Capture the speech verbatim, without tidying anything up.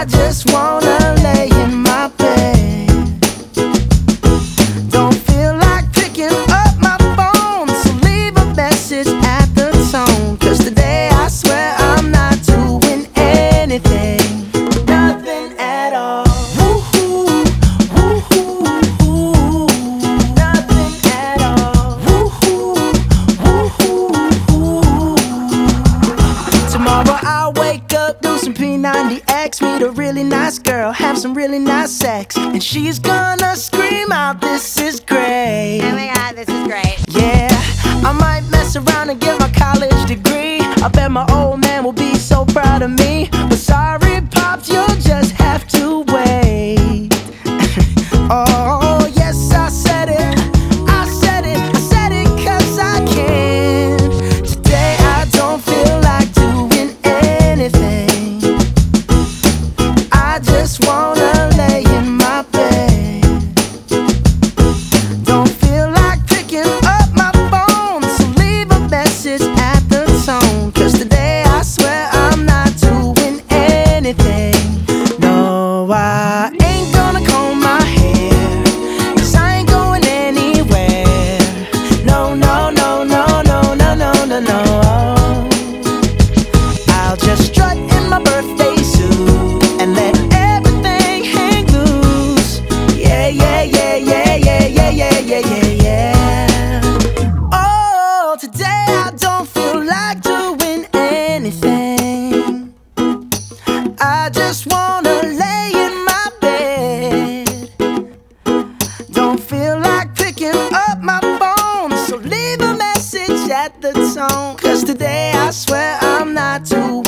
just wanna lay in my bed. Don't feel like picking up my phone, so leave a message at the tone. Cause today I swear I'm not doing anything, nothing at all. Woo-hoo, woo-hoo, woo-hoo. Nothing at all. Woo-hoo, woo-hoo, woo-hoo. Tomorrow I'll wake up, do some P ninety X, meet a really nice girl, have some really nice sex, and she's gonna scream out, "This is great." Oh my god, this is great. Yeah, I might mess around and get my college degree. I bet my old man will be so proud of me. But sorry, Pops, you'll just have to wait. Oh, yes, I said it. I said it. I said it 'cause I can. Today I don't feel like doing anything. I just wanna lay in my bed. Don't feel like picking up my phone, so leave a message at the tone. Cause today I swear I'm not doing anything. No, I ain't gonna comb my hair, cause I ain't going anywhere. No, no, no, no, no, no, no, no, no. I'll just strut in my birthday suit and let everything hang loose. Yeah, yeah, yeah, yeah, yeah, yeah, yeah, yeah, yeah, yeah. Oh, today I don't feel like doing anything. I just wanna lay in my bed. Don't feel like picking up my phone, so leave a message at the tone. Cause today I swear I'm not doing